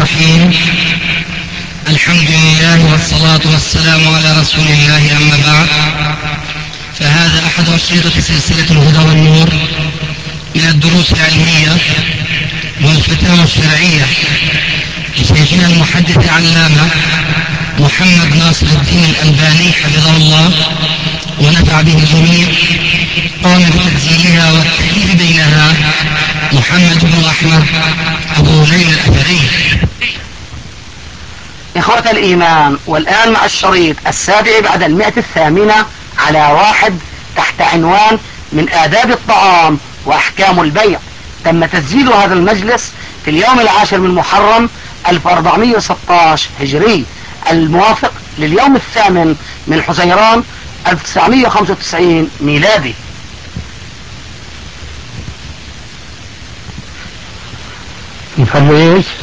الرحيم. الحمد لله والصلاة والسلام على رسول الله، أما بعد، فهذا أحد أشرطة سلسلة الهدى والنور من الدروس العلمية والفتاوى الشرعية لشيخنا المحدث العلامة محمد ناصر الدين الألباني حفظه الله ونفع به الجميع. قام بتسجيلها والتأليف بينها محمد بن أحمد أبو ليلى الأثري. إخوة الإيمان، والآن مع الشريط السابع بعد 108 على 1 تحت عنوان من آداب الطعام وأحكام البيع. تم تسجيل هذا المجلس في اليوم 10 من محرم 1416 هجري، الموافق لليوم 8 من حزيران 1995 ميلادي. نفليت؟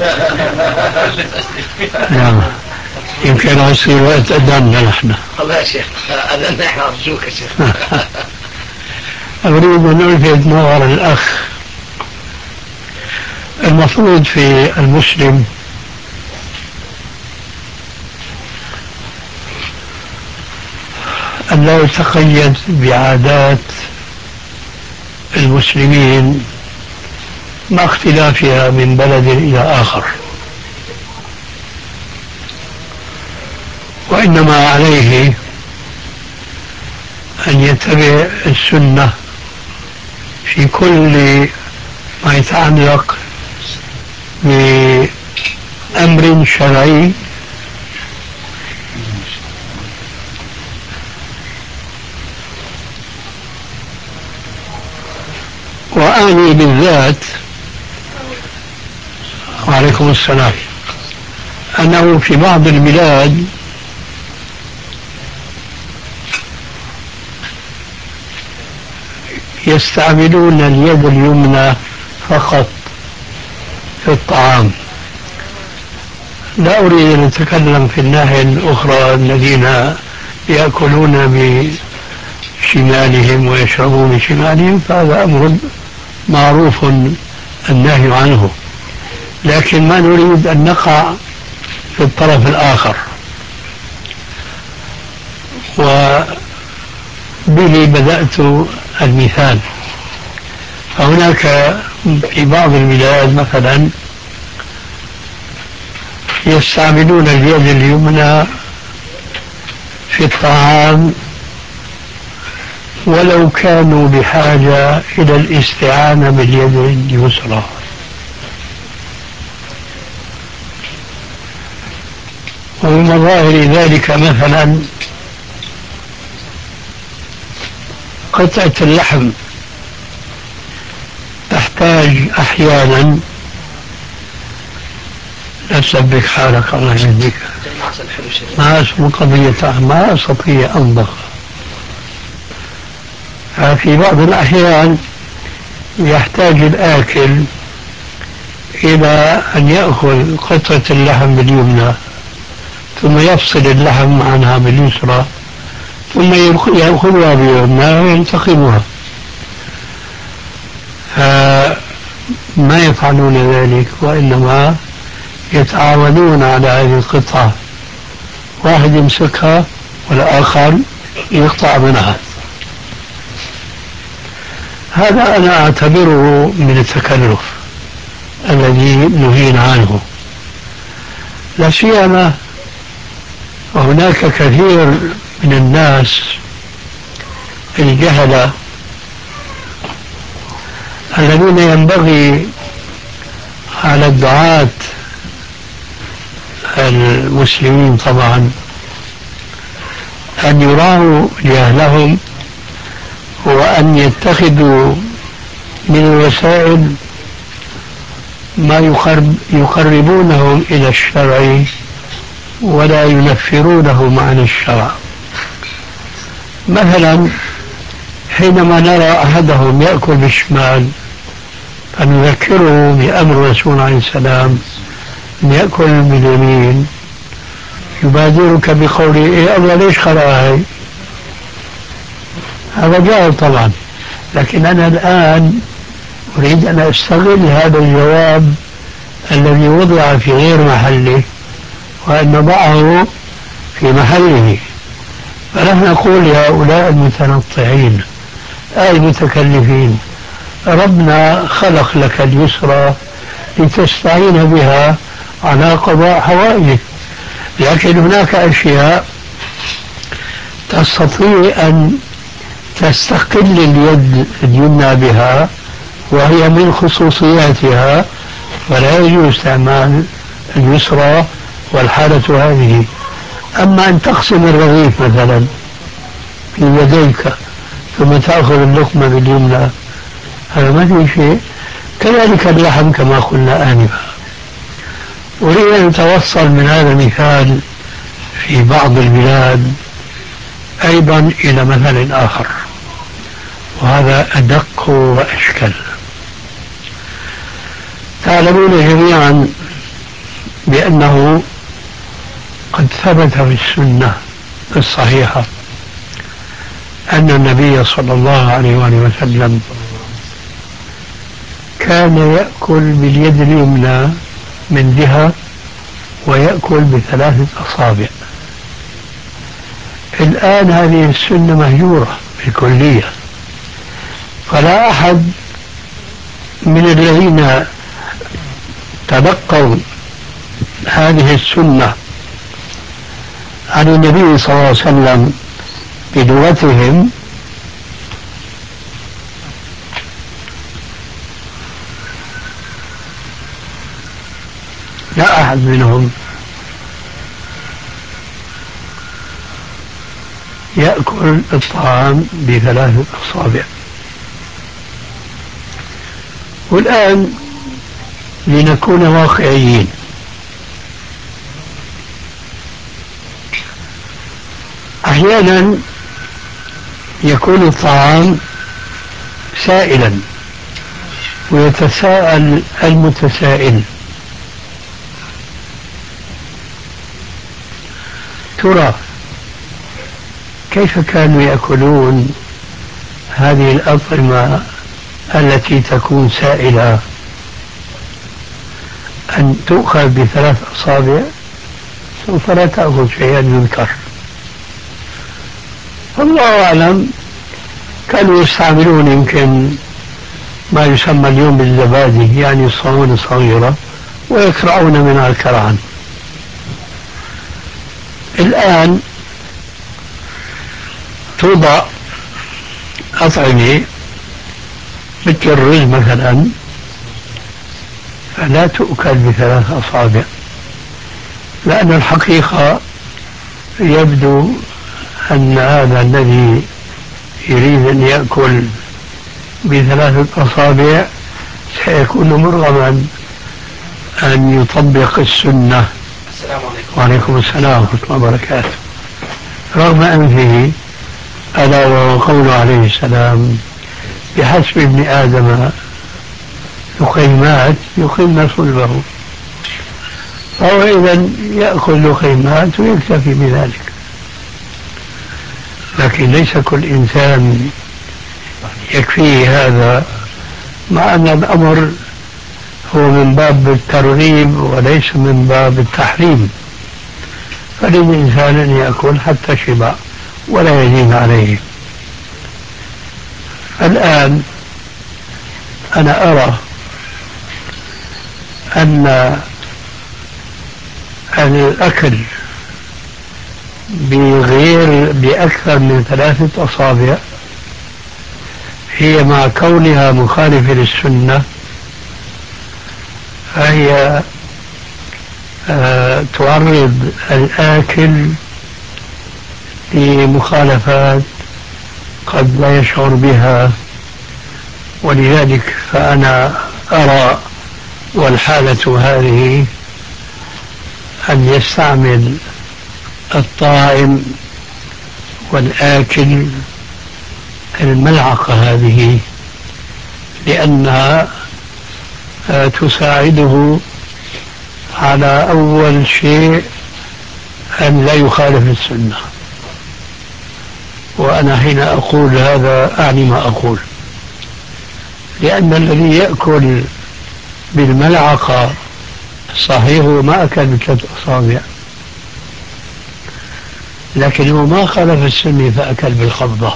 يمكن يصير وقت أذاننا نحن. الله يا شيخ، أذاننا احنا، أرجوك يا شيخ. أريد أن ألفت نظر الأخ. المفروض في المسلم أن لا يتقيد بعادات المسلمين مع اختلافها من بلد إلى آخر، وإنما عليه أن يتبع السنة في كل ما يتعلق بأمر شرعي وأعني بالذات، وعليكم السلام، أنه في بعض البلاد يستعملون اليد اليمنى فقط في الطعام. لا أريد أن أتكلم في الناحية الأخرى الذين يأكلون بشمالهم ويشربون بشمالهم، فهذا أمر معروف النهي عنه، لكن ما نريد أن نقع في الطرف الآخر. وبه بدأت المثال. فهناك في بعض البلاد مثلا يستعملون اليد اليمنى في الطعام ولو كانوا بحاجة إلى الاستعانة باليد اليسرى. ومن مظاهر ذلك مثلا قطعة اللحم تحتاج أحيانا، لا تسبك حالك الله يهديك، ما اسمه قضية، ما أستطيع أنضغ. في بعض الأحيان يحتاج الآكل إلى أن يأخذ قطعة اللحم باليمنى ثم يفصل اللحم عنها باليسرى ثم يأخذها باليمنى ويلتقمها. ما يفعلون ذلك، وإنما يتعاونون على هذه القطعة، واحد يمسكها والآخر يقطع منها. هذا أنا أعتبره من التكلف الذي نهينا عنه، لا سيما وهناك كثير من الناس الجهلة الذين ينبغي على الدعاة المسلمين طبعا أن يراعوا جهلهم وأن يتخذوا من الوسائل ما يقربونهم إلى الشرع ولا ينفرونهم عن الشرع. مثلا حينما نرى أحدهم يأكل بالشمال فنذكره بأمر الرسول عليه السلام أن يأكل باليمين، يبادرك بقوله إيه الله ليش خلقها؟ هذا جاهل طبعا، لكن أنا الآن أريد أن أستغل هذا الجواب الذي وضع في غير محله وأن نضعه في محله. فنحن نقول لهؤلاء المتنطعين المتكلفين ربنا خلق لك اليسرى لتستعين بها على قضاء حوائجك، لكن هناك أشياء تستطيع أن تستقل اليد اليمنى بها وهي من خصوصياتها، فلا يجوز استعمال اليسرى والحالة هذه. أما أن تقسم الرغيف مثلا في يديك ثم تأخذ اللقمة باليمنى هذا ما في شيء. كذلك اللحم كما قلنا آنفا. أريد أن أتوصل من هذا المثال في بعض البلاد أيضا إلى مثل آخر، وهذا أدق وأشكل. تعلمون جميعا بأنه قد ثبت في السنة الصحيحة أن النبي صلى الله عليه وآله وسلم كان يأكل باليد اليمنى من جهة ويأكل بثلاثة أصابع. الآن هذه السنة مهجورة بالكلية، فلا أحد من الذين تلقوا هذه السنة عن النبي صلى الله عليه وسلم بلغتهم لا أحد منهم يأكل الطعام بثلاثة أصابع. والآن لنكون واقعيين، أحيانا يكون الطعام سائلا ويتساءل المتسائل ترى كيف كانوا يأكلون هذه الأطعمة التي تكون سائلة أن تؤخذ بثلاث أصابع سوف لا تأخذ شيئا ينكر. الله أعلم كانوا يستعملون يمكن ما يسمى اليوم بالزبادي، يعني الصواني الصغيرة، ويكرعون منها الكرعان. الآن توضع أطعمة مثل الرز مثلا فلا تؤكل بثلاث أصابع، لأن الحقيقة يبدو أن هذا الذي يريد أن يأكل بثلاثة أصابع سيكون مرغما أن يطبق السنة. السلام عليكم. وعليكم السلام ورحمة الله وبركاته. رغم أنفه ألا وهو قوله عليه السلام بحسب ابن آدم لخيمات يخن صلبه، فهو إذا يأكل لخيمات ويكتفي بذلك. لكن ليس كل إنسان يكفيه هذا، مع أن الأمر هو من باب الترغيب وليس من باب التحريم، فللإنسان أن يأكل حتى شبع ولا يزيد عليه. الآن أنا أرى أن الأكل بأكثر من ثلاثة أصابع هي مع كونها مخالفة للسنة فهي تعرض الآكل لمخالفات قد لا يشعر بها. ولذلك فأنا أرى والحالة هذه أن يستعمل الطائم والآكل الملعقة هذه، لأنها تساعده على أول شيء أن لا يخالف السنة. وأنا حين أقول هذا أعني ما أقول، لأن الذي يأكل بالملعقة صحيح هو ما أكل بثلاث أصابع، لكن هو ما خالف السنة فأكل بالقبضة،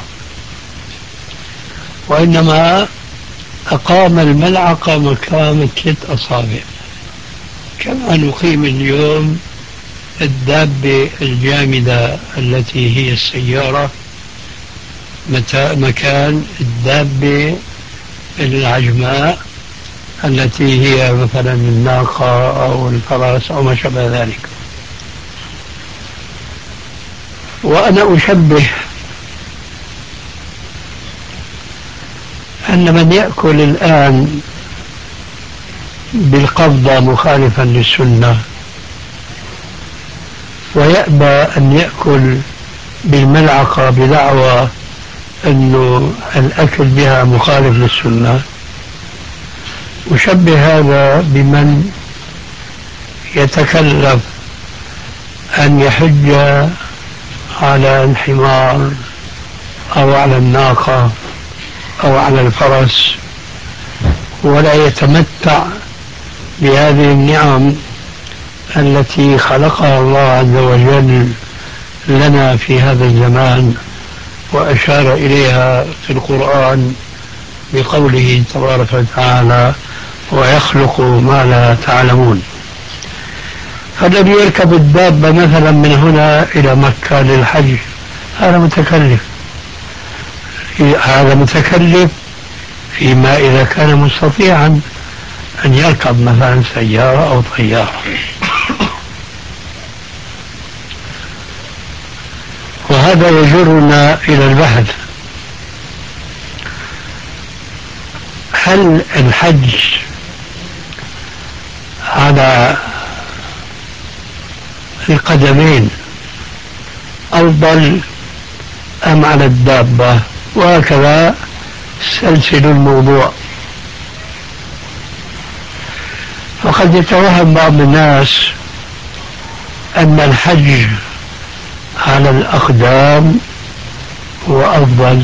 وإنما أقام الملعقة مكان 3 أصابع، كما نقيم اليوم الدابة الجامدة التي هي السيارة مكان الدابة العجماء التي هي مثلا الناقة أو الفرس أو ما شابه ذلك. وأنا أشبه أن من يأكل الآن بالقبضة مخالفا للسنة ويأبى أن يأكل بالملعقة بدعوى أنه الأكل بها مخالف للسنة، أشبه هذا بمن يتكلف أن يحج على الحمار أو على الناقة أو على الفرس ولا يتمتع بهذه النعم التي خلقها الله عز وجل لنا في هذا الزمان، وأشار إليها في القرآن بقوله تبارك وتعالى: ويخلق ما لا تعلمون. فالذي يركب الدابة مثلا من هنا إلى مكة للحج هذا متكلف، هذا متكلف فيما إذا كان مستطيعا أن يركب مثلا سيارة أو طيارة. وهذا يجرنا إلى البحث: هل الحج على القدمين أفضل أم على الدابة؟ وهكذا سلسل الموضوع. فقد يتوهم بعض الناس أن الحج على الأقدام هو أفضل.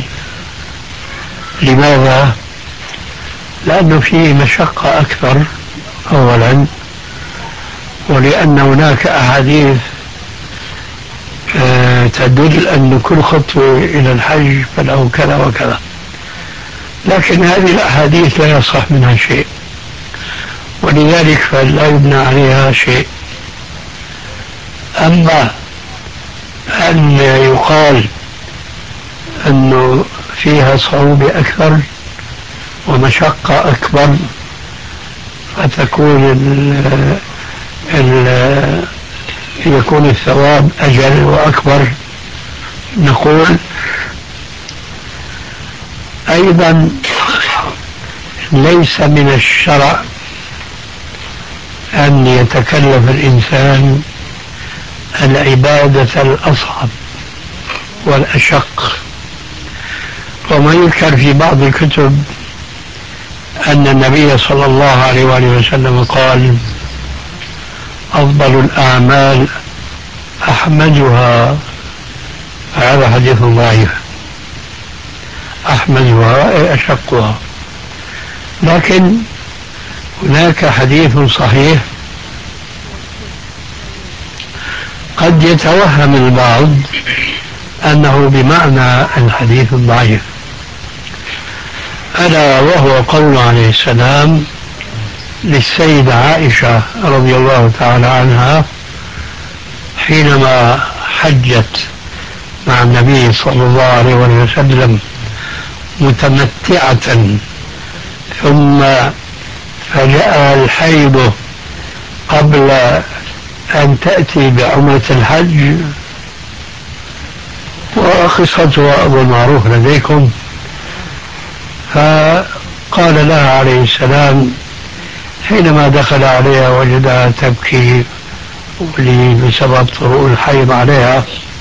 لماذا؟ لأنه فيه مشقة أكثر أولا، ولأن هناك أحاديث تدل أن كل خطوة إلى الحج فله كذا وكذا، لكن هذه الأحاديث لا يصح منها شيء، ولذلك فلا يبنى عليها شيء. أما أن يقال أنه فيها صعوبة أكثر ومشقة أكبر فتكون يكون الثواب أجل وأكبر، نقول أيضا ليس من الشرع أن يتكلف الإنسان العبادة الأصعب والأشق. وما يذكر في بعض الكتب أن النبي صلى الله عليه وآله وسلم قال: أفضل الأعمال أحمدها. هذا حديث ضعيف، أحمدها أي أشقها. لكن هناك حديث صحيح قد يتوهم البعض أنه بمعنى الحديث الضعيف، ألا وهو قول عليه السلام للسيدة عائشة رضي الله تعالى عنها حينما حجت مع النبي صلى الله عليه وسلم متمتعة ثم فجاء الحيض قبل أن تأتي بعمرة الحج، وقصتها أبو المعروف لديكم. فقال لها عليه السلام حينما دخل عليها وجدها تبكي بسبب طروء الحيض عليها،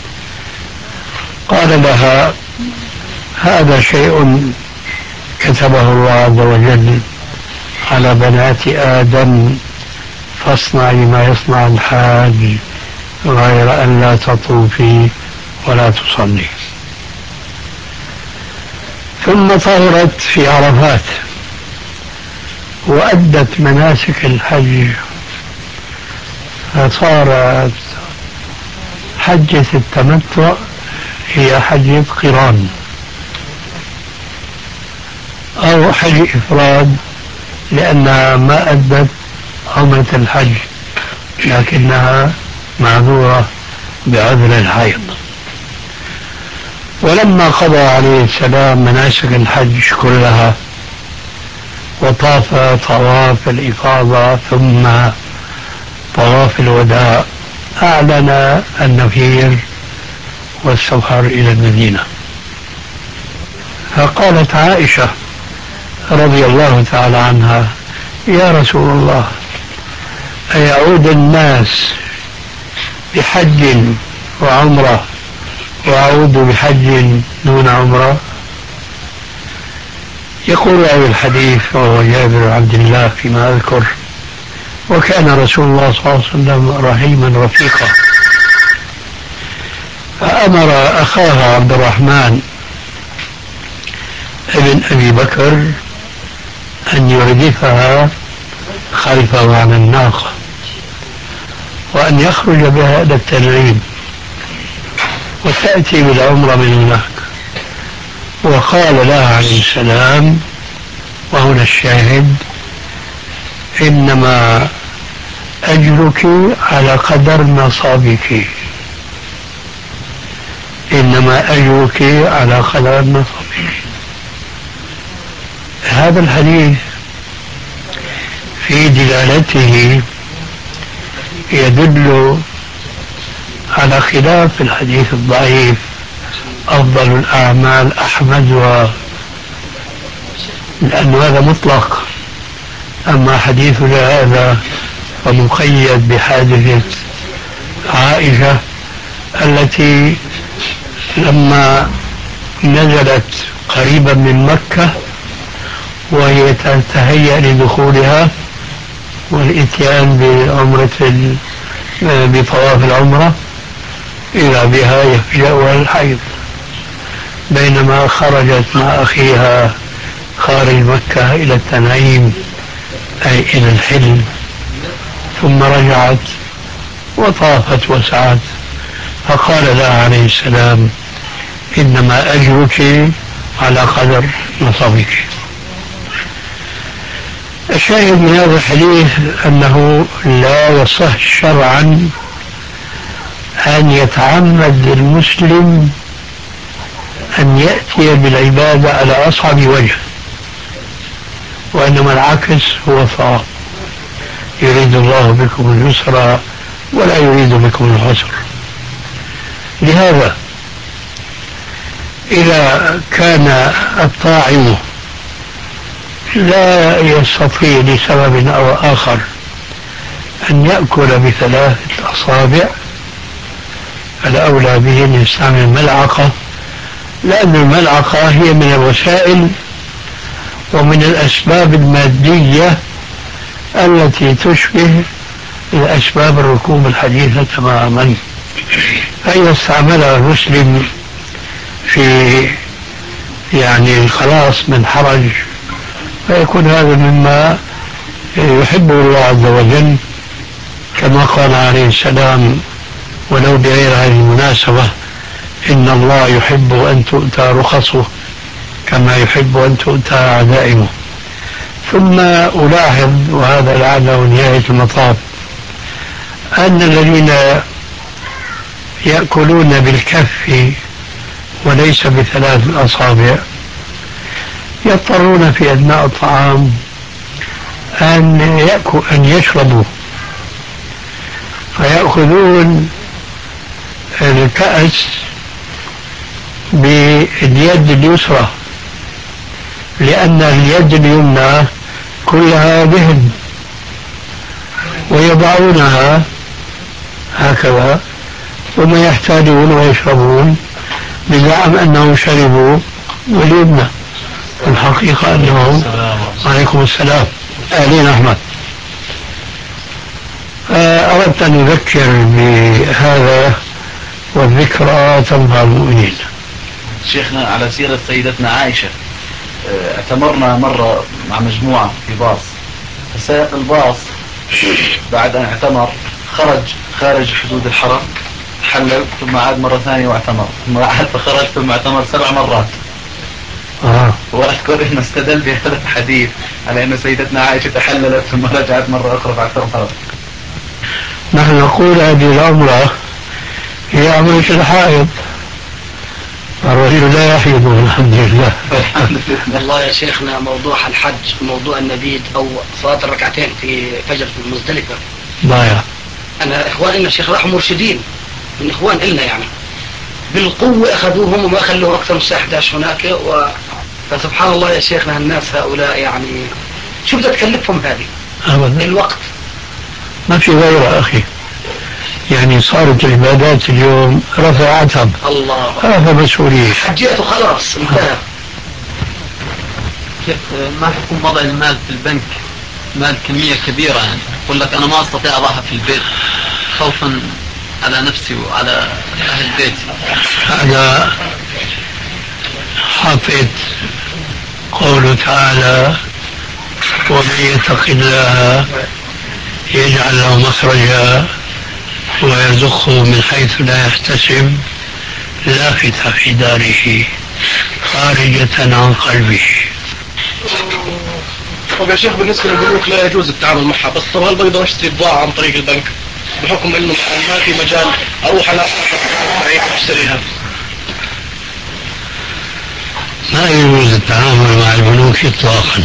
قال لها: هذا شيء كتبه الله عز وجل على بنات آدم، فاصنعي ما يصنع الحاج غير أن لا تطوفي ولا تصلي. ثم طهرت في عرفات وأدت مناسك الحج فصارت حجة التمتع هي حجة قران أو حج إفراد، لأنها ما أدت عمرة الحج لكنها معذورة بعذر الحيض. ولما قضى عليه السلام مناسك الحج كلها وطاف طواف الإفاضة ثم طواف الوداع، أعلن النفير والسفر إلى المدينة. فقالت عائشة رضي الله تعالى عنها: يا رسول الله، أيعود الناس بحج وعمرة وأعود بحج دون عمرة؟ يقول راوي الحديث وهو جابر بن عبد الله فيما أذكر: وكان رسول الله صلى الله عليه وسلم رحيما رفيقا، فأمر أخاها عبد الرحمن ابن أبي بكر أن يردفها خلفه على الناقة وأن يخرج بها إلى التنعيم وتأتي بالعمرة من هناك. وقال لها عليه السلام، وهنا الشاهد: إنما أجرك على قدر نصابك، إنما أجرك على قدر نصابك. هذا الحديث في دلالته يدل على خلاف الحديث الضعيف: أفضل الأعمال أحمد، لأن هذا مطلق. أما حديثنا هذا فمقيد بحادثة عائشة التي لما نزلت قريبا من مكة وهي تتهيأ لدخولها والإتيان بطواف العمرة، إذا بها يفجأها الحيض بينما خرجت مع أخيها خارج مكة إلى التنعيم أي إلى الحلم، ثم رجعت وطافت وسعت، فقال لها عليه السلام: إنما أجرك على قدر نصبك. الشاهد من هذا الحديث أنه لا يصح شرعا أن يتعمد المسلم أن يأتي بالعبادة على أصعب وجه، وإنما العكس هو الصواب: يريد الله بكم اليسر ولا يريد بكم العسر. لهذا إذا كان الطاعم لا يستطيع لسبب أو آخر أن يأكل ب3 أصابع، الأولى به أن يستعمل ملعقة، لأن الملعقة هي من الوسائل ومن الأسباب المادية التي تشبه الأسباب الركوب الحديثة تماما. فإذا استعملها المسلم في الخلاص من حرج فيكون هذا مما يحبه الله عز وجل، كما قال عليه السلام ولو بغير هذه المناسبة: إن الله يحب أن تؤتى رخصه كما يحب أن تؤتى عزائمه. ثم ألاحظ، وهذا لعله نهاية المطاف، أن الذين يأكلون بالكف وليس ب3 أصابع يضطرون في أثناء الطعام أن يشربوا، فيأخذون الكأس باليد اليسرى، لأن اليد اليمنى كلها دهن، ويضعونها هكذا ثم يحتاجون ويشربون بزعم أنهم شربوا باليمنى، الحقيقة أنه عليكم السلام أهلين أحمد. أردت أن أذكر بهذا، والذكرى تنفع المؤمنين. شيخنا، على سيرة سيدتنا عائشة، اعتمرنا مرة مع مجموعة في باص، فسائق الباص بعد أن اعتمر خرج خارج حدود الحرم، حلل ثم عاد مرة ثانية واعتمر، ثم عاد فخرج ثم اعتمر 7 مرات. وأذكر أنه استدل بهذا الحديث على أن سيدتنا عائشة تحللت ثم رجعت مرة أخرى بعد 3 مرات. نحن نقول هذه العمرة هي عمرة الحائض، الرجل لا يحيض الحمد لله. والله يا شيخنا موضوع الحج موضوع النبيذ أو صلاة الركعتين في فجر في المزدلفة ضايع. أنا إخواننا الشيخ راحوا مرشدين من إخوان إلنا يعني بالقوة أخذوهم وما خلوهم أكثر من الساعة 11 هناك فسبحان الله يا شيخنا الناس هؤلاء يعني شو بدها تكلفهم هذه أبدا الوقت ما في غيره أخي، يعني صارت العبادات اليوم رفعتها الله هذا مسؤولية حجيته خلاص انتهى. كيف ما حكم وضع المال في البنك، مال كمية كبيرة يعني يقول لك أنا ما أستطيع أضعها في البيت خوفا على نفسي وعلى أهل البيت؟ هذا حافظ قوله تعالى ومن يتق الله يجعل له مخرجا ويرزقه من حيث لا يحتسب لافتة في داره خارجة عن قلبه. طب يا شيخ بالنسبة للبنوك لا يجوز التعامل معها، بس طب هل بقدر اشتري بضاعة عن طريق البنك بحكم انه ما في مجال اروح على اشتريها؟ ما يجوز التعامل مع البنوك اطلاقا،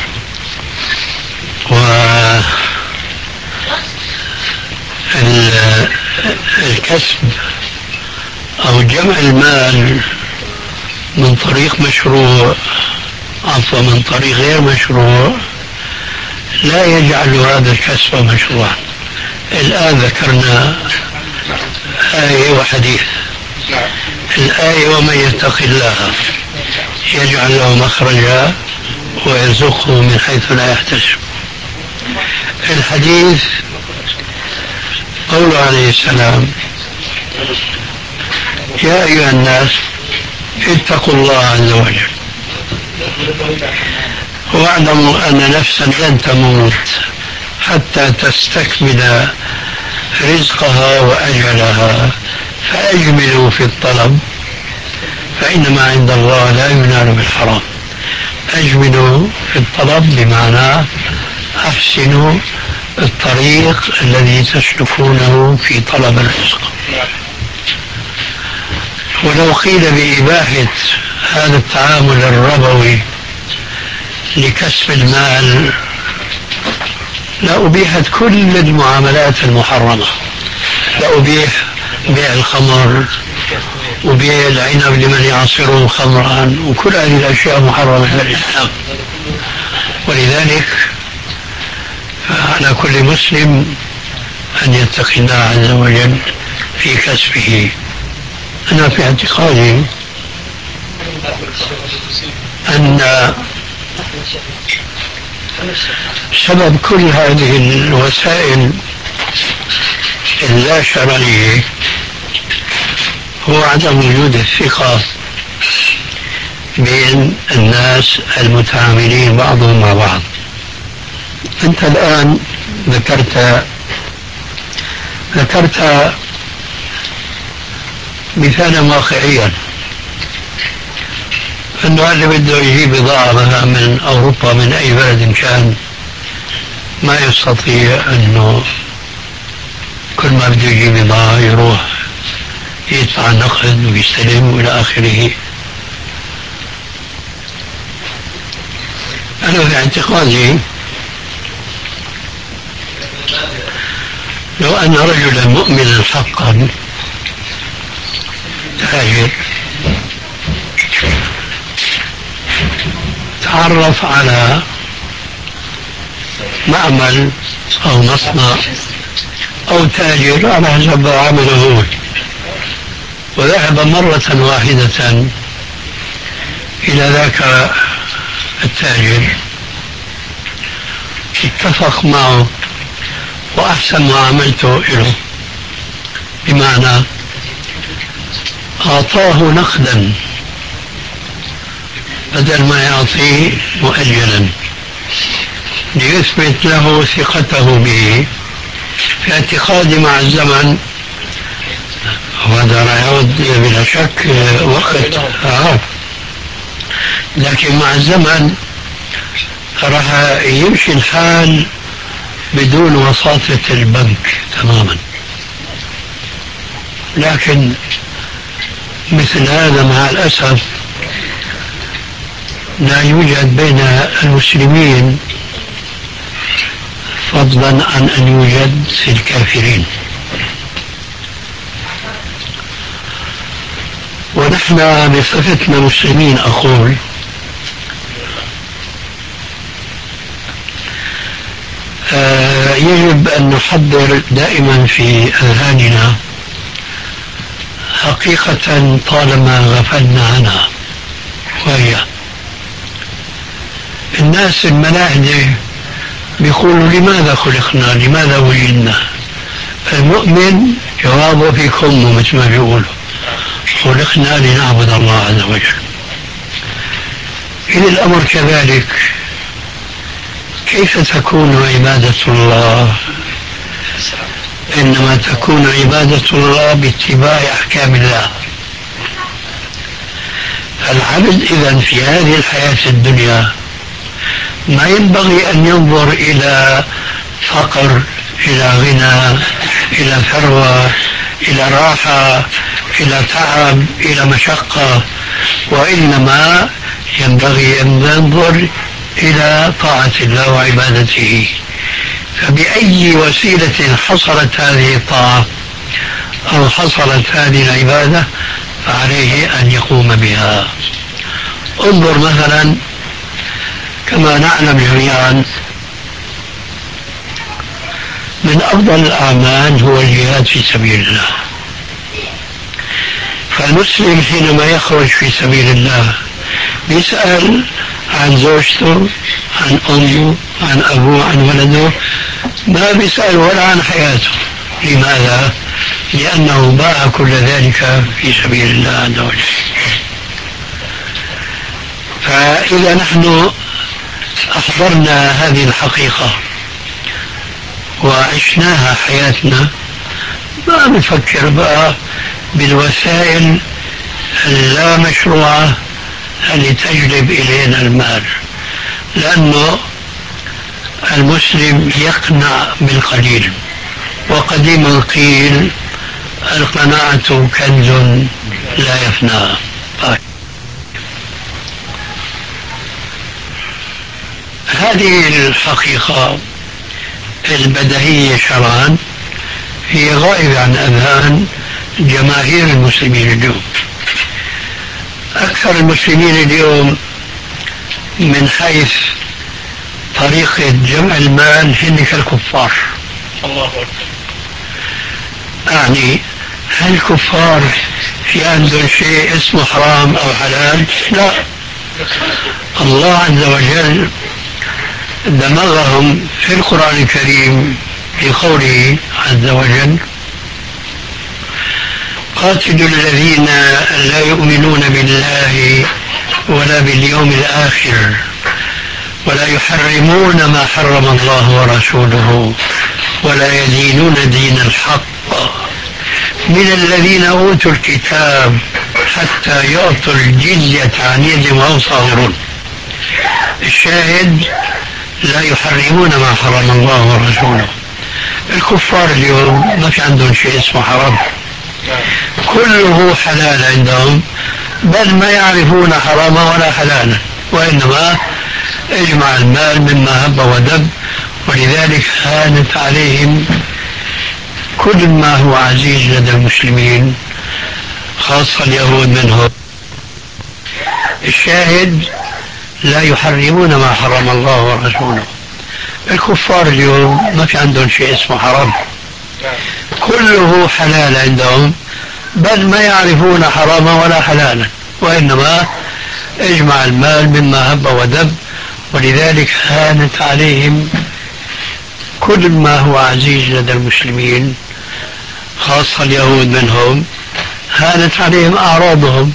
والكسب او جمع المال من طريق مشروع عفوا من طريق غير مشروع لا يجعل هذا الكسب مشروعا. الآن ذكرنا آية وحديث. الآية ومن يتق الله يجعل له مخرجا ويرزقه من حيث لا يحتسب. الحديث قوله عليه السلام يا أيها الناس اتقوا الله عز وجل واعلموا أن نفسا لن تموت حتى تستكمل رزقها وأجلها فأجملوا في الطلب فإنما عند الله لا ينال بالحرام. أجملوا في الطلب بمعنى أحسنوا الطريق الذي تسلكونه في طلب الرزق. ولو قيل بإباحة هذا التعامل الربوي لكسب المال لأبيحت كل المعاملات المحرمة، لأبيح بيع الخمر وبيع العنب لمن يعصره خمرا وكل هذه الأشياء محرمة في الإسلام. ولذلك فعلى كل مسلم أن يتقي الله عز وجل في كسبه. أنا في اعتقادي أن سبب كل هذه الوسائل اللا شرعية هو عدم وجود الثقة بين الناس المتعاملين بعضهم مع بعض. أنت الآن ذكرت مثالا واقعيا أنه اللي بده يجيب بضاعة مثلا من أوروبا من أي بلد كان ما يستطيع أنه كل ما بده يجيب بضاعة يروح يدفع نقد ويستلم وإلى آخره. أنا في اعتقادي لو أن رجلا مؤمنا حقا تاجر تعرف على معمل أو مصنع أو تاجر على حسب عمله هو وذهب مرة واحدة إلى ذاك التاجر اتفق معه وأحسن معاملته له بمعنى أعطاه نقدا بدل ما يعطيه مؤجلا ليثبت له ثقته به في اعتقادي مع الزمن، وهذا لا يعود بلا شك وقت لكن مع الزمن راح يمشي الحال بدون وساطة البنك تماما. لكن مثل هذا مع الأسف لا يوجد بين المسلمين، فضلا عن أن يوجد في الكافرين. ونحن بصفتنا مسلمين أقول يجب أن نحضر دائما في أذهاننا حقيقة طالما غفلنا عنها، وهي الناس الملاحدة بيقولوا لماذا خلقنا، لماذا وجدنا؟ المؤمن جوابه في كمه مثل ما بيقولوا، خلقنا لنعبد الله عز وجل. إن الأمر كذلك كيف تكون عبادة الله؟ إنما تكون عبادة الله باتباع أحكام الله. العبد إذن في هذه الحياة الدنيا ما ينبغي أن ينظر إلى فقر، إلى غنى، إلى ثروة، إلى راحة، إلى تعب، إلى مشقة، وإنما ينبغي أن ينظر إلى طاعة الله وعبادته. فبأي وسيلة حصلت هذه الطاعة أو حصلت هذه العبادة فعليه أن يقوم بها. انظر مثلا كما نعلم جميعا من أفضل الأعمال هو الجهاد في سبيل الله. فالمسلم حينما يخرج في سبيل الله يسأل عن زوجته، عن أمه، عن أبوه، عن ولده، ما بيسأل ولا عن حياته. لماذا؟ لأنه باع كل ذلك في سبيل الله عز وجل. فإذا نحن أحضرنا هذه الحقيقة وعشناها حياتنا ما نفكر بقى بالوسائل اللا مشروعة اللي تجلب إلينا المال، لأنه المسلم يقنع بالقليل، وقديما قيل القناعة كنز لا يفنى. هذه الحقيقة البديهية شرعا هي غائبة عن أذهان جماهير المسلمين اليوم. أكثر المسلمين اليوم من حيث طريقة جمع المال هن كالكفار. الله أكبر. يعني هل الكفار في عندهم شيء اسمه حرام أو حلال؟ لا. الله عز وجل دمغهم في القرآن الكريم في قوله عز وجل: قاتلوا الذين لا يؤمنون بالله ولا باليوم الآخر ولا يحرمون ما حرم الله ورسوله ولا يدينون دين الحق من الذين أوتوا الكتاب حتى يعطوا الجزية عن يد وهم صاغرون. الشاهد لا يحرمون ما حرم الله ورسوله. الكفار اليوم ما في عندهم شيء اسمه حرام، كله حلال عندهم، بل ما يعرفون حراما ولا حلالا، وإنما اجمع المال مما هب ودب. ولذلك هانت عليهم كل ما هو عزيز لدى المسلمين، خاصة اليهود منهم. الشاهد لا يحرمون ما حرم الله ورسوله. الكفار اليوم ما في عندهم شيء اسمه حرام، كله حلال عندهم، بل ما يعرفون حراما ولا حلالا، وإنما اجمع المال مما هب ودب. ولذلك هانت عليهم كل ما هو عزيز لدى المسلمين، خاصة اليهود منهم. هانت عليهم أعراضهم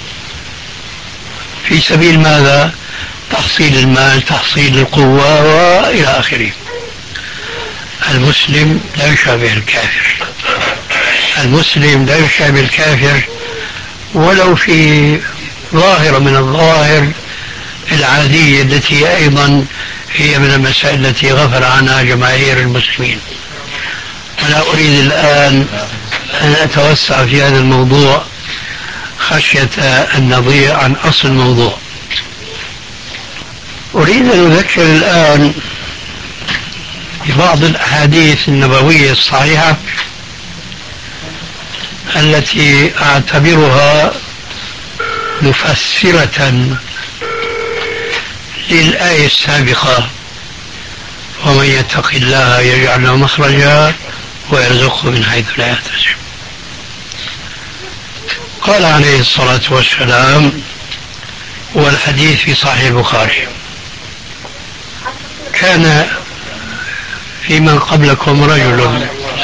في سبيل ماذا؟ تحصيل المال، تحصيل القوة، وإلى آخره. المسلم لا يشابه الكافر. المسلم لا يشابه الكافر ولو في ظاهرة من الظواهر العادية التي أيضا هي من المسائل التي غفل عنها جماهير المسلمين. أنا أريد الآن أن أتوسع في هذا الموضوع خشية أن نضيع عن أصل الموضوع. أريد أن أذكر الآن ببعض الأحاديث النبوية الصحيحة التي أعتبرها مفسرة للآية السابقة: ومن يتق الله يجعل له مخرجا ويرزقه من حيث لا يحتسب. قال عليه الصلاة والسلام، والحديث في صحيح البخاري: كان في من قبلكم رجل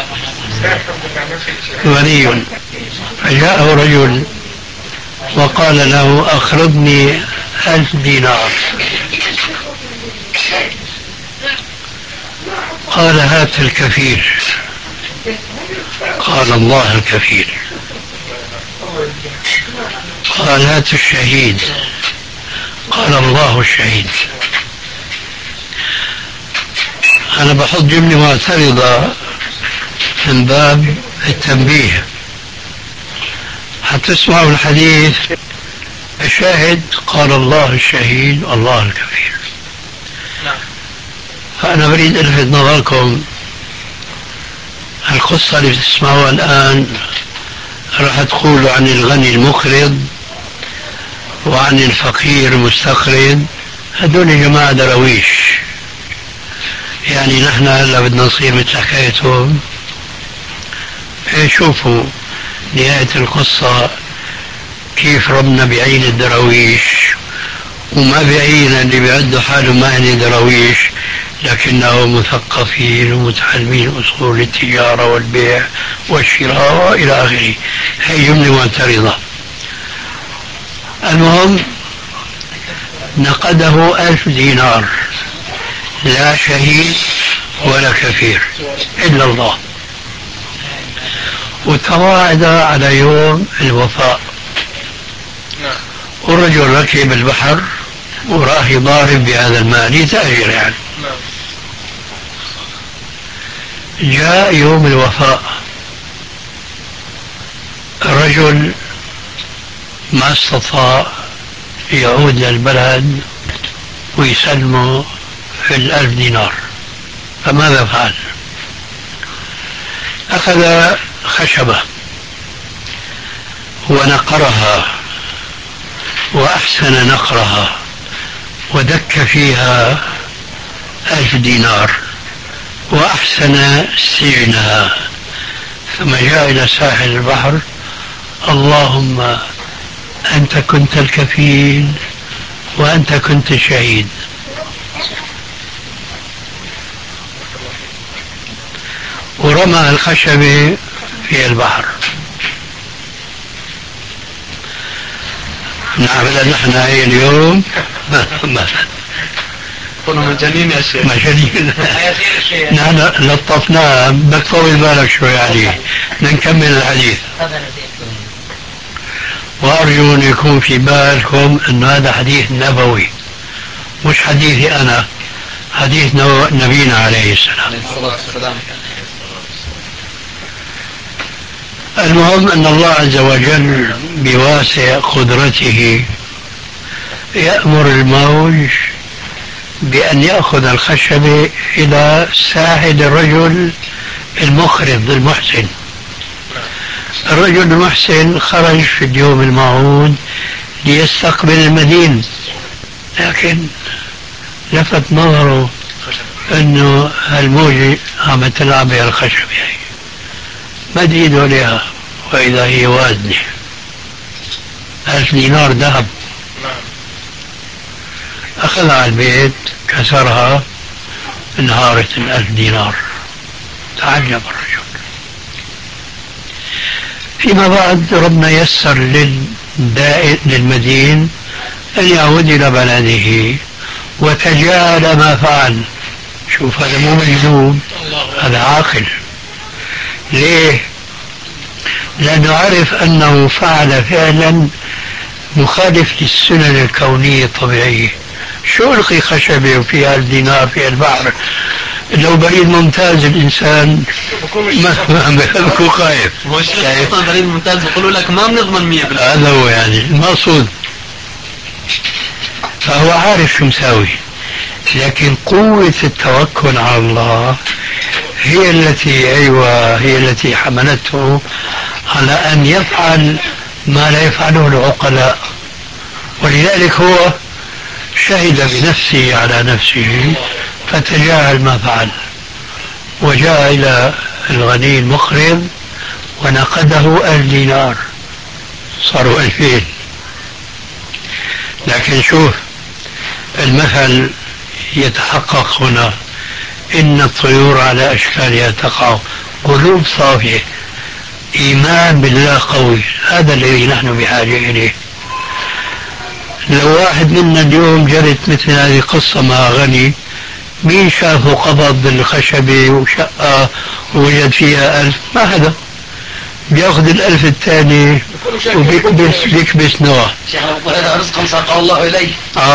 غني فجاءه رجل وقال له: أقرضني 1000 دينار. قال: هات الكفيل. قال: الله الكفيل. قال: هات الشهيد. قال: الله الشهيد. أنا بحط جملة معترضة من باب التنبيه حتى تسمعوا الحديث. الشاهد قال: الله الشهيد الله الكفيل. فأنا بريد ألفت نظركم، القصة اللي بتسمعوها الآن راح تقولوا عن الغني المقرض وعن الفقير المستقرض، هدول جماعة درويش. يعني نحن هلا بدنا نصير مثل حكايتهم. شوفوا نهاية القصة كيف ربنا بعين الدرويش، وما بعين اللي بيعدوا حالهم ما هن درويش لكنهم مثقفين ومتعلمين أصول التجارة والبيع والشراء إلى آخره. هي جملة معترضة. المهم نقده 1000 دينار، لا شهيد ولا كفير إلا الله، وتواعد على يوم الوفاء. والرجل ركب البحر وراح يضارب بهذا المال يتاجر يعني. جاء يوم الوفاء، الرجل ما استطاع يعود للبلد ويسلمه في 1000 دينار. فماذا فعل؟ أخذ خشبة ونقرها وأحسن نقرها ودك فيها 1000 دينار وأحسن سجنها، ثم جاء إلى ساحل البحر: اللهم أنت كنت الكفيل وأنت كنت الشهيد. ورمى الخشبة في البحر. نعمل نحن هاي اليوم كنا مجانين يا شيخ. مجانين. نحن لطفناه، بدك طول بالك شوي عليه. نكمل الحديث. وأرجو أن يكون في بالكم أن هذا حديث نبوي مش حديثي أنا، حديث نبينا عليه السلام. المهم أن الله عز وجل بواسع قدرته يأمر الموج بأن يأخذ الخشبة إلى ساحل الرجل المقرض المحسن. الرجل المحسن خرج في اليوم الموعود ليستقبل المدين، لكن لفت نظره أنه الموجة عم تلعب بها الخشبة، مد ايده عليها وإذا هي وازنة 1000 دينار ذهب. أخذها على البيت كسرها، انهارت 1000 دينار. تعجب الرجل. فيما بعد ربنا يسر للمدين أن يعود إلى بلده وتجاهل ما فعل. شوف هذا مو مجنون، هذا عاقل. ليه؟ لأنه عرف أنه فعل فعلا مخالف للسنن الكونية الطبيعية. شو ألقي خشبة وفيها الدينار فيها البحر؟ لو بريد ممتاز الإنسان ما بكون خايف. هو الشيخ أصلا بريد ممتاز بيقولوا لك ما بنضمن 100%. هذا هو يعني المقصود. فهو عارف شو مساوي، لكن قوة التوكل على الله هي التي حملته على أن يفعل ما لا يفعله العقلاء. ولذلك هو شهد بنفسه على نفسه فتجاهل ما فعل، وجاء إلى الغني المقرض ونقده 1000 دينار، صاروا 2000. لكن شوف المثل يتحقق هنا: إن الطيور على أشكالها تقع. قلوب صافية، إيمان بالله قوي، هذا الذي نحن بحاجة إليه. لو واحد منا اليوم جرت مثل هذه القصة مع غني، مين شافه قبض بالخشبة وشقة ووجد فيها 1000؟ ما حدا. بياخذ 1000 الثاني وبيكبس نوع. رزقا ساقه الله إليه.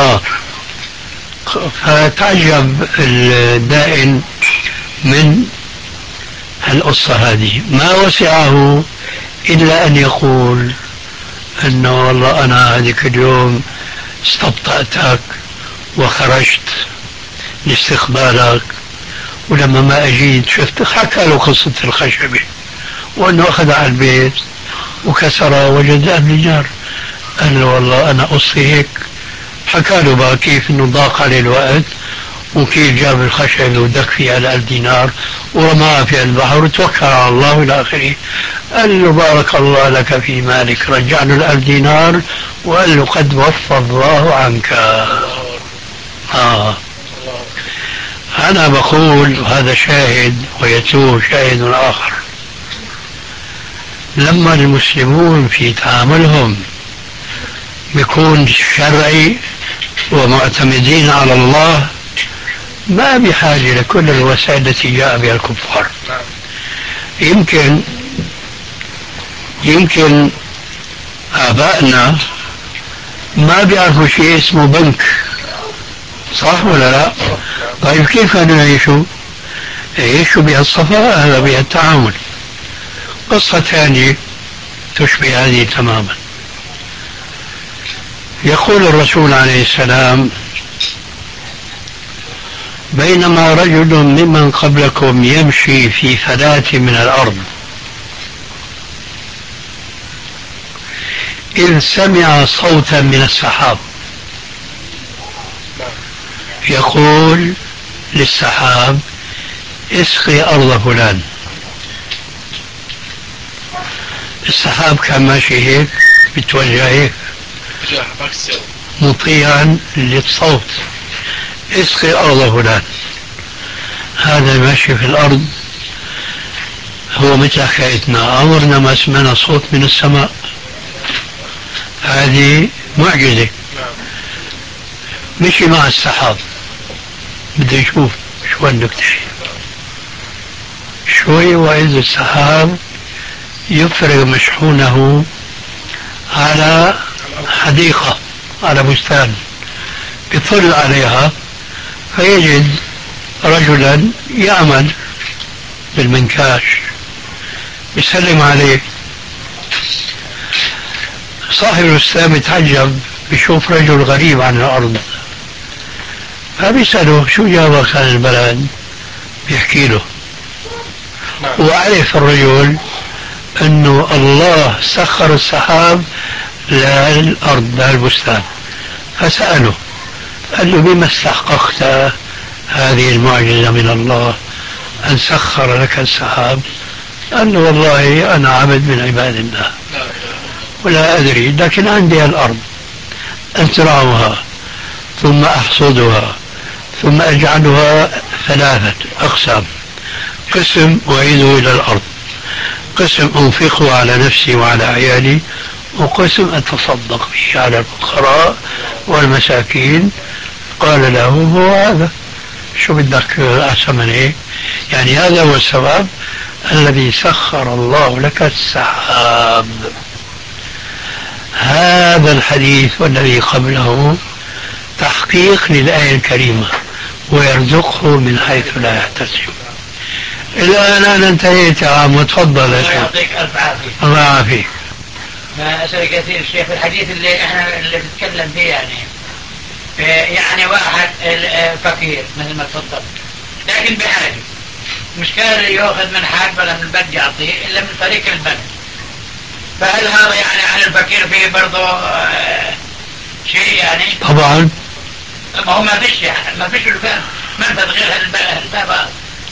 فتعجب الدائن من القصة هذه، ما وسعه إلا أن يقول أنه والله أنا هذيك اليوم استبطأتك وخرجت لاستقبالك، ولما ما أجيت شفت. حكى له قصة الخشبة وأنه أخذ على البيت وكسره وجد 1000 دينار. قال له والله أنا قصي هيك. حكى له بقى كيف أنه ضاق عليه الوقت وكيف جاب الخشب ودك فيها 1000 دينار ورماها في البحر وتوكل على الله إلى آخره. قال له بارك الله لك في مالك، رجع له 1000 دينار وقال له قد وفى الله عنك. أنا بقول هذا شاهد ويتوه شاهد آخر. لما المسلمون في تعاملهم بيكون شرعي ومعتمدين على الله، ما بحاجة لكل الوسائل التي جاء بها الكفار. يمكن آبائنا ما بيعرفوا شيء اسمه بنك، صح ولا لا؟ طيب كيف كانوا يعيشوا بهالصفاء هذا، بهالتعامل؟ قصة ثانية تشبه هذه تماما. يقول الرسول عليه السلام: بينما رجل ممن قبلكم يمشي في فلاة من الأرض إذ سمع صوتا من السحاب يقول للسحاب: اسقي أرض فلان. السحاب كان ماشي هيك بتوجه هيك مطيعا للصوت: اسقي أرض فلان. هذا ماشي في الأرض هو مثل حكايتنا، عمرنا ما سمعنا صوت من السماء. هذه معجزة. مشي مع السحاب، بده يشوف شو النكتة. شوي وإذا السحاب يفرغ مشحونه على حديقة، على بستان، يطل عليها فيجد رجلا يعمل بالمنكاش، يسلم عليه. صاحب البستان يتعجب، بيشوف رجل غريب عن الأرض، فبيسأله: شو جابك عن البلد؟ بيحكي له. وعرف الرجل أنه الله سخر السحاب للأرض للبستان. فسأله، قال له: بما استحققت هذه المعجزة من الله أن سخر لك السحاب؟ قال له: والله أنا عبد من عباد الله ولا أدري، لكن عندي الأرض أزرعها ثم أحصدها ثم أجعلها 3 أقسام: قسم أعيده إلى الأرض، قسم أنفقه على نفسي وعلى عيالي، وقسم أتصدق به على الفقراء والمساكين. قال له: هو هذا. شو بدك أحسن من هيك؟ يعني هذا هو السبب الذي سخر الله لك السحاب. هذا الحديث والذي قبله تحقيق للآية الكريمة، ويرزقه من حيث لا يحتسب. الآن أنا انتهيت يا عم، وتفضل يا الله شيخ. يعطيك ألف عافية. الله يعافيك. ما أسأل كثير الشيخ الحديث اللي بنتكلم فيه يعني واحد فقير مثل ما تفضل، لكن بحاجة، مش كان يأخذ من حد ولا من البنك يعطيه إلا من طريق البنك. فهل هذا يعني على الفقير فيه برضه شيء يعني؟ طبعا. ما هو ما فيش يعني ما فيش منفذ غير الباب.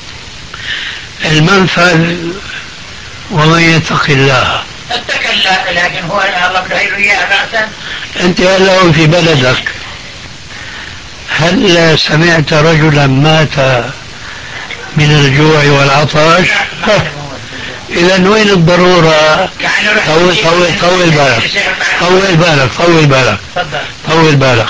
المنفذ ومن يتق الله. اتق الله، لكن هو الله بده إياه رأسا. أنت هلا في بلدك، هل سمعت رجلا مات من الجوع والعطش؟ إذا وين الضرورة؟ طول بالك.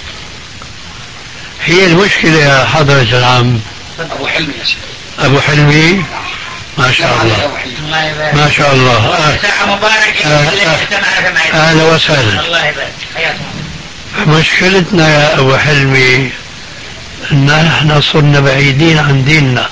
هي المشكلة يا حضرة العم أبو حلمي يا شيخ. أبو حلمي، ما شاء الله ما شاء الله. أهلا وسهلا. الله يبارك حياكم. مشكلتنا يا أبو حلمي أن نحن صرنا بعيدين عن ديننا.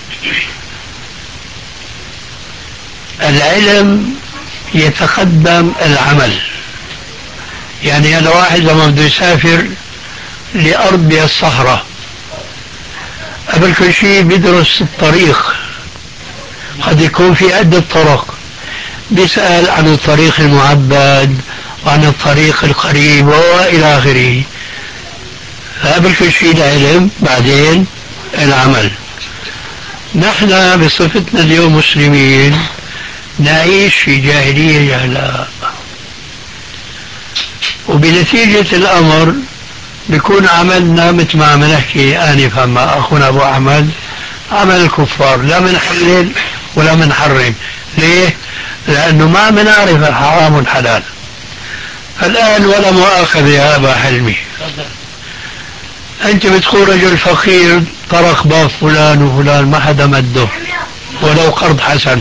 العلم يتقدم العمل. يعني أنا واحد لما بده يسافر لأرض الصحراء، قبل كل شيء بيدرس الطريق، قد يكون في عدة طرق، بيسأل عن الطريق المعبد وعن الطريق القريب وإلى آخره. فقبل كل شيء العلم، بعدين العمل. نحن بصفتنا اليوم مسلمين نعيش في جاهلية جهلاء، وبنتيجة الأمر بيكون عملنا مثل ما عم نحكي آنفا مع أخونا أبو أحمد، عمل الكفار، لا منحلل ولا منحرم. ليه؟ لأنه ما بنعرف الحرام والحلال. الآن ولا مؤاخذة يا أبا حلمي، أنت بتقول رجل فقير طرق باب فلان وفلان ما حدا مده ولو قرض حسن،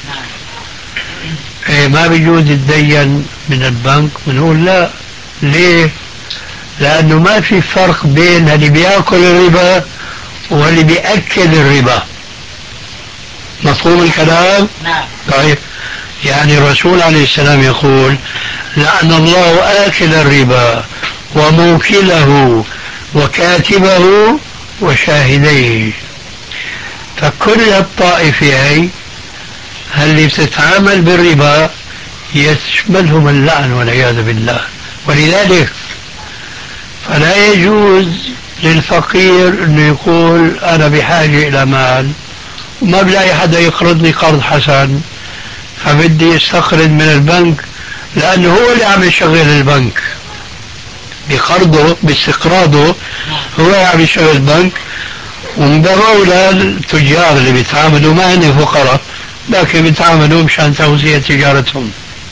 إيه ما بيجوز يتدين من البنك؟ بنقول لا. ليه؟ لأنه ما في فرق بين اللي بيأكل الربا واللي بيأكل الربا. مفهوم الكلام؟ نعم. طيب، يعني الرسول عليه السلام يقول لعن الله آكل الربا وموكله وكاتبه وشاهديه. فكل الطائفة اللي بتتعامل بالربا يشملهم اللعن والعياذ بالله. ولذلك فلا يجوز للفقير انه يقول انا بحاجة الى مال وما بلاقي حدا يقرضني قرض حسن فبدي يستقرض من البنك، لانه هو اللي عم يشغل البنك بقرضه باستقراضه، هو اللي عم يشغل البنك. ومن باب اولى التجار اللي بيتعاملوا ما هن فقراء لكن بيتعاملوا مشان توسيع تجارتهم.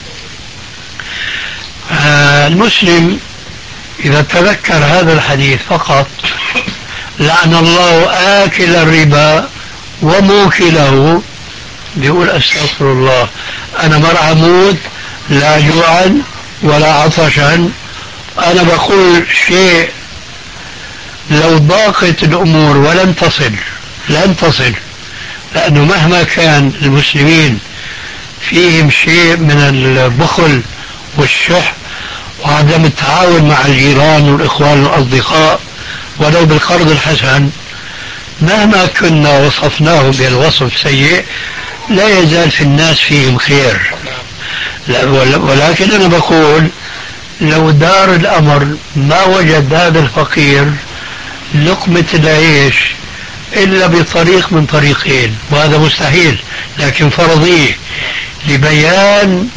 المسلم إذا تذكر هذا الحديث فقط، لعن الله آكل الربا وموكله، بيقول أستغفر الله، أنا ما راح أموت لا جوعا ولا عطشا. أنا بقول شيء لو ضاقت الأمور ولن تصل، لأنه مهما كان المسلمين فيهم شيء من البخل والشح وعدم التعاون مع الجيران والإخوان والأصدقاء ولو بالقرض الحسن، مهما كنا وصفناهم بالوصف سيء لا يزال في الناس فيهم خير. ولكن أنا بقول لو دار الأمر ما وجد هذا الفقير لقمة العيش إلا بطريق من طريقين، وهذا مستحيل لكن فرضيه لبيان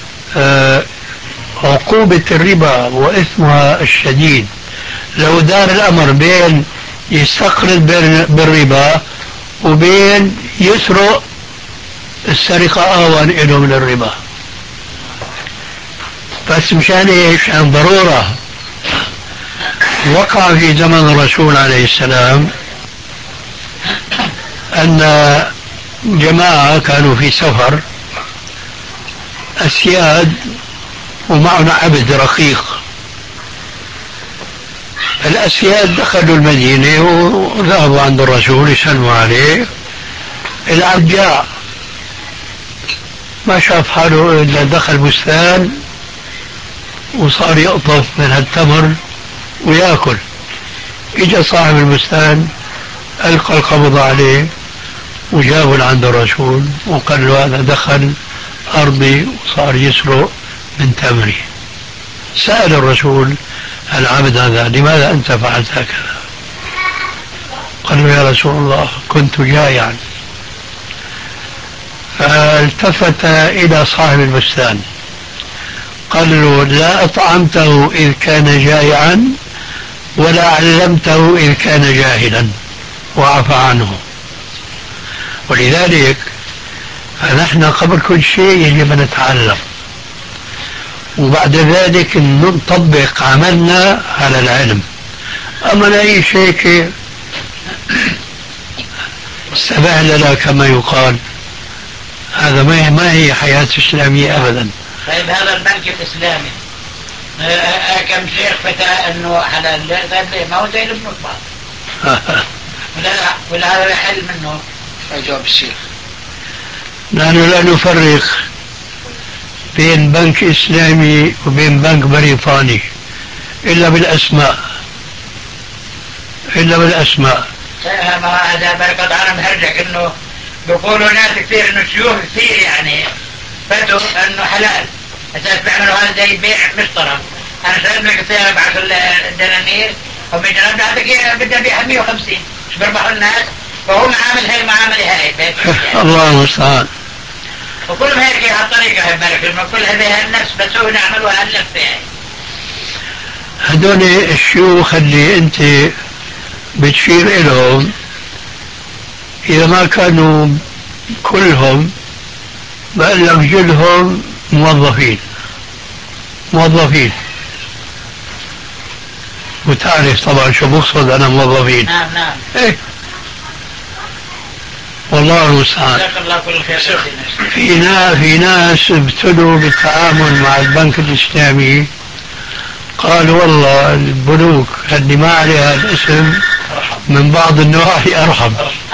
عقوبة الربا وإثمها الشديد. لو دار الأمر بين يستقرض بالربا وبين يسرق، السرقة أهون له من الربا. بس مشان إيش؟ عن ضرورة. وقع في زمن الرسول عليه السلام أن جماعة كانوا في سفر أسياد ومعنا عبد رقيق. الأسياد دخلوا المدينة وذهبوا عند الرسول يسلموا عليه. العبد جاء ما شاف حاله إلا دخل بستان وصار يقطف من هالتمر ويأكل. إجا صاحب البستان ألقى القبض عليه وجابه لعند الرسول وقال له هذا دخل أرضي وصار يسرق من تمري. سأل الرسول العبد هذا لماذا أنت فعلت هكذا؟ قال له يا رسول الله كنت جائعا. فالتفت إلى صاحب البستان قال له لا أطعمته إذ كان جائعا ولا علمته إذ كان جاهلا وعفى عنه. ولذلك فنحن قبل كل شيء يجب أن نتعلم وبعد ذلك نطبق عملنا على العلم. أما أي شيء سبهلله كما يقال هذا ما هي حياة إسلامية أبدا. طيب هذا البنك الإسلامي كم شيخ فتى أنه حلال قال لي ما هو زي المطبخ ولا هذا يحل منه. أجاب الشيخ نحن لا نفرق بين بنك إسلامي وبين بنك بريطاني إلا بالأسماء هذا بركض أنا مهرجك إنه بيقولوا ناس كثير إنه شيوخ كثير يعني فتوا إنه حلال أساس بيعملوا هذا زي بيع مشترى. أنا شايف لك السيارة ب10 دنانير ومن جنب هذا بدها بيعها 150 مش بيربحوا الناس فهم عامل هاي معاملة هاي الله المستعان. وكلهم هيك هالطريقة هاي بالك إنه كل هذه النفس بس هو نعملوها النفس يعني. هدول الشيوخ اللي أنت بتشير إلهم إذا ما كانوا كلهم بقول لك جلهم موظفين وتعرف طبعا شو بقصد أنا موظفين. نعم إيه والله المستعان. في ناس ابتلوا بالتعامل مع البنك الإسلامي قالوا والله البنوك اللي ما عليها الاسم من بعض النواحي أرحم.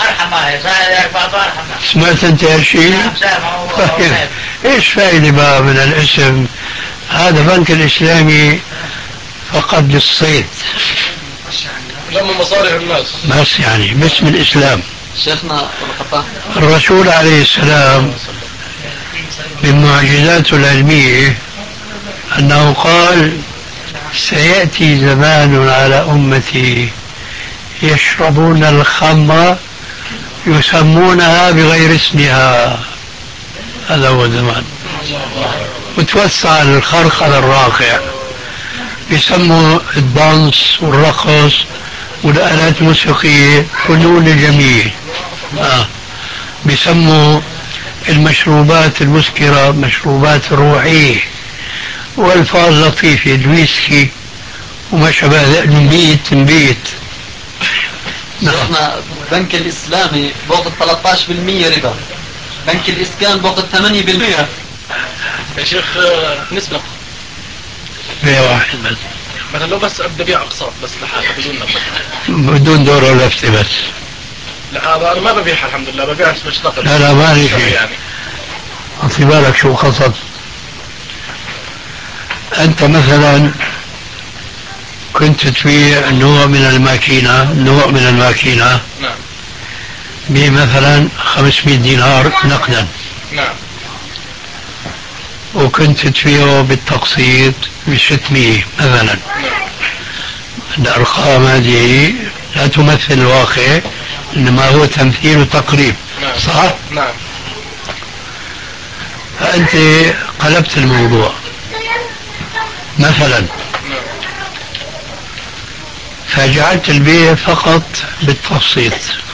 سمعت أنت هالشيء؟ إيش فائدة بقى من الاسم؟ هذا بنك الإسلامي فقط للصيد لما مصالح الناس بس يعني باسم الإسلام. شيخنا الرسول عليه السلام من معجزاته العلمية أنه قال سيأتي زمان على أمتي يشربون الخمر يسمونها بغير اسمها. هذا هو زمان. وتوسع الخرق على الراقع يسموا الدانس والرقص والآلات الموسيقية فنون جميل. بيسموا المشروبات المسكرة مشروبات روحية والفاظ لطيفة الويسكي وما شابه ذلك. نبيت شيخنا البنك الإسلامي باخذ 13% ربا، بنك الإسكان باخذ 8%. يا شيخ نسبة بيع واحد بس مثلا لو بس أبدأ بيع أقساط بس لحالة بدون دور ولا لفتة بس. لا هذا أنا ما ببيعها الحمد لله ببيع بشتغل. لا ما لي شيء يعني. في بالك شو قصد أنت مثلا كنت تبيع نوع من الماكينة نعم بمثلا 500 دينار نقدا. نعم. وكنت تبيعه بالتقسيط ب600 مثلا. نعم. الأرقام هذه لا تمثل الواقع إنما هو تمثيل وتقريب. نعم. صح؟ نعم. فأنت قلبت الموضوع مثلا فجعلت البيع فقط بالتقسيط،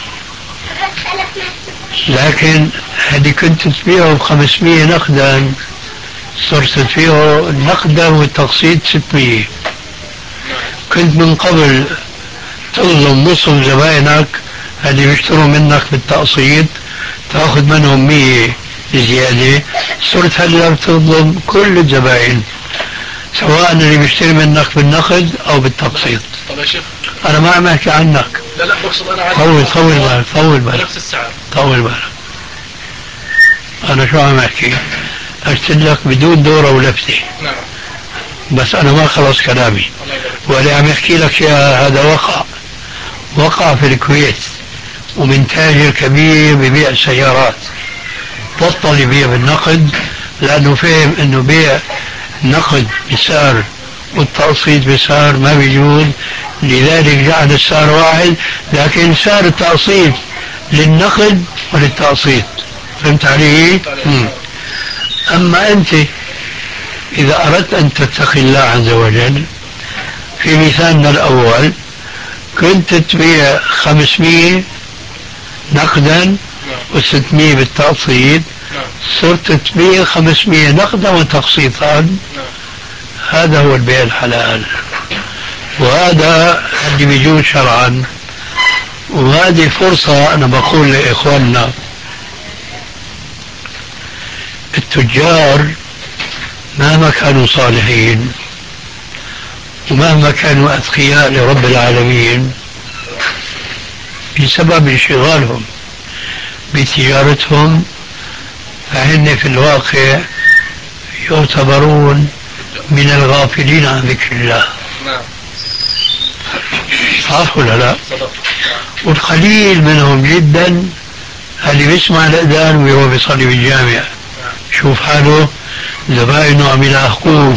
لكن هذه كنت تبيعه ب500 نقدا صرت تبيعه نقدا والتقسيط 600. كنت من قبل تظلم نصف زبائنك اللي بيشتروا منك بالتقسيط تاخذ منهم 100 زيادة، صرت هلا بتظلم كل الزبائن سواء اللي بيشتري منك بالنقد او بالتقسيط. طب يا شيخ انا ما عم احكي عنك. لا بقصد انا عايز طول بالك بنفس السعر. طول بالك. انا شو عم احكي؟ ارسل لك بدون دورة ولفتة. نعم. بس انا ما خلص كلامي. واللي عم يحكي لك يا هذا وقع في الكويت، ومن تاجر كبير ببيع سيارات بطل يبيع بالنقد لانه فهم انه بيع نقد بسعر والتقسيط بسعر ما بيجوز، لذلك جعل السعر واحد، لكن سعر التقسيط للنقد وللتقسيط. فهمت علي؟ اما انت اذا اردت ان تتقي الله عز وجل، في مثالنا الاول كنت تبيع 500 نقدا و600 بالتقسيط، صرت تبيع 500 نقدا وتقسيطا. هذا هو البيع الحلال، وهذا اللي بيجوز شرعا. وهذه فرصة أنا بقول لإخواننا التجار مهما كانوا صالحين ومهما كانوا أتقياء لرب العالمين، بسبب انشغالهم بتجارتهم فهن في الواقع يعتبرون من الغافلين عن ذكر الله. صح ولا لا؟ والقليل منهم جدا اللي بيسمع الأذان وهو بيصلي بالجامع شوف حاله زبائنه عم يلاحقوه.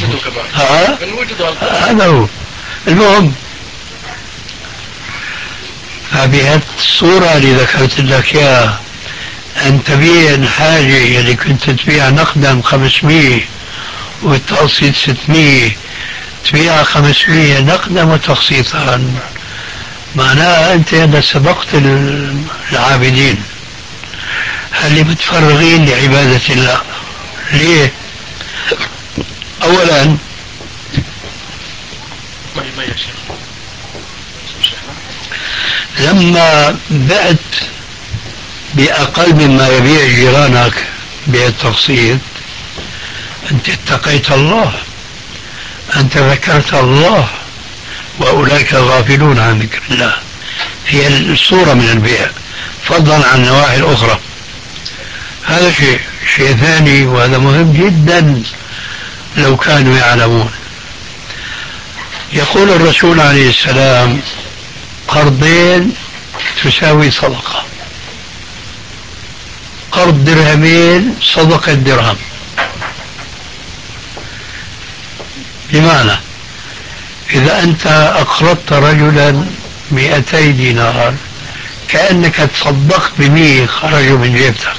هذا هو المهم. فبهذه الصورة اللي ذكرت لك اياها أن تبيع الحاجة اللي كنت تبيع نقدا 500 والتقسيط 600 تبيع 500 نقدا وتقسيطا، معناها أنت هذا سبقت العابدين اللي متفرغين لعبادة الله. ليه؟ أولا لما بعت بأقل مما يبيع جيرانك بالتقسيط أنت اتقيت الله، أنت ذكرت الله، وأولئك غافلون عن ذكر الله. هي الصورة من البيع فضلا عن النواحي الأخرى. هذا شيء ثاني، وهذا مهم جدا لو كانوا يعلمون. يقول الرسول عليه السلام: قرضين تساوي صدقة، قرض درهمين صدقة درهم. بمعنى إذا أنت أقرضت رجلا 200 دينار كأنك تصدقت ب100 خرجوا من جيبتك.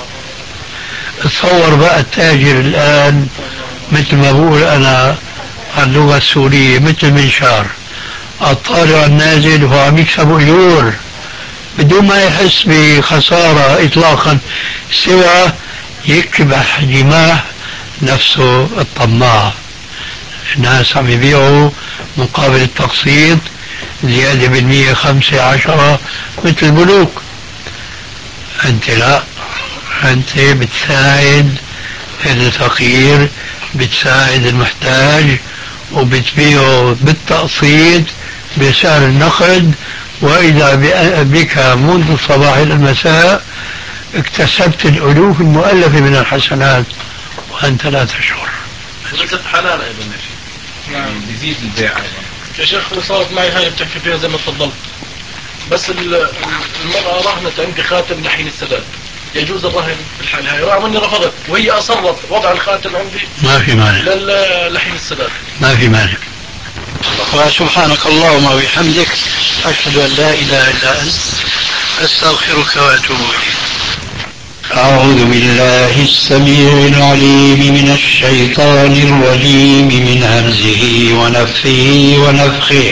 تصور بقى التاجر الآن مثل ما بقول أنا اللغة السورية مثل منشار، الطالع النازل وهو عم يكسب أجور بدون ما يحس بخسارة إطلاقا، سوى يكبح جماح نفسه الطماع. الناس عم يبيعوا مقابل التقسيط زيادة بالمية 5 10 مثل البنوك. أنت لا، أنت بتساعد الفقير، بتساعد المحتاج، وبتبيعه بالتقسيط بسعر النقد، وإذا بك منذ الصباح إلى المساء اكتسبت الألوف المؤلفة من الحسنات وأنت لا تشعر. رزق حلال أيضا يا شيخ. نعم بيزيد البيع أيضا. يا شيخ صارت معي هاي بتحكي فيها زي ما تفضلت، بس المرأة رهنت عندي خاتم لحين السداد، يجوز الرهن في الحال هاي؟ رغم اني رفضت وهي اصرت وضع الخاتم عندي ما في مانع لحين السداد. ما في مانع. وسبحانك اللهم وبحمدك أشهد أن لا إله إلا أنت أستغفرك وأتوب إليك. أعوذ بالله السميع العليم من الشيطان الرجيم من همزه ونفخه ونفخه.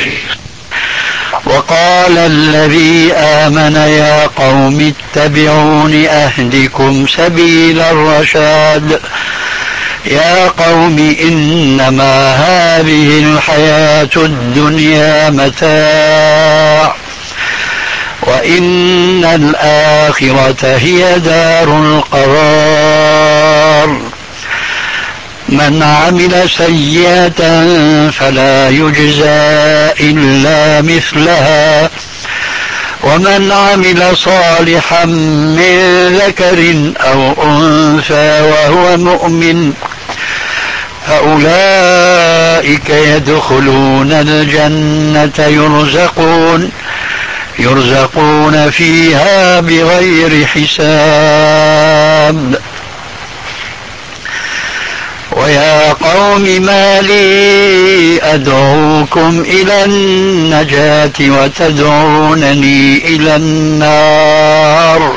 وقال الذي آمن يا قوم اتبعون أهدكم سبيل الرشاد. يا قوم إنما هذه الحياة الدنيا متاع وإن الآخرة هي دار القرار. من عمل سيئة فلا يجزى إلا مثلها ومن عمل صالحا من ذكر أو أنثى وهو مؤمن فأولئك يدخلون الجنة يرزقون فيها بغير حساب. ويا قوم ما لي أدعوكم إلى النجاة وتدعونني إلى النار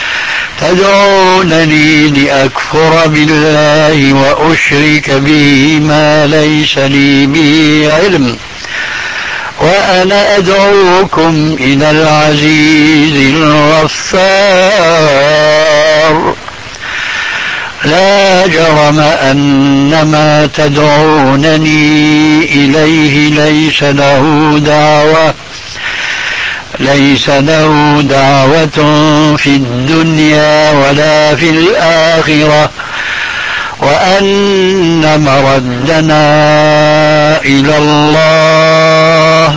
تدعونني لأكفر بالله وأشرك به ما ليس لي به علم وأنا أدعوكم إلى العزيز الغفار. لا جرم أن ما تدعونني إليه ليس له دعوة في الدنيا ولا في الآخرة وأن مردنا إلى الله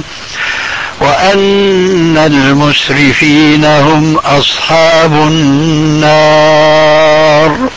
وأن المسرفين هم أصحاب النار.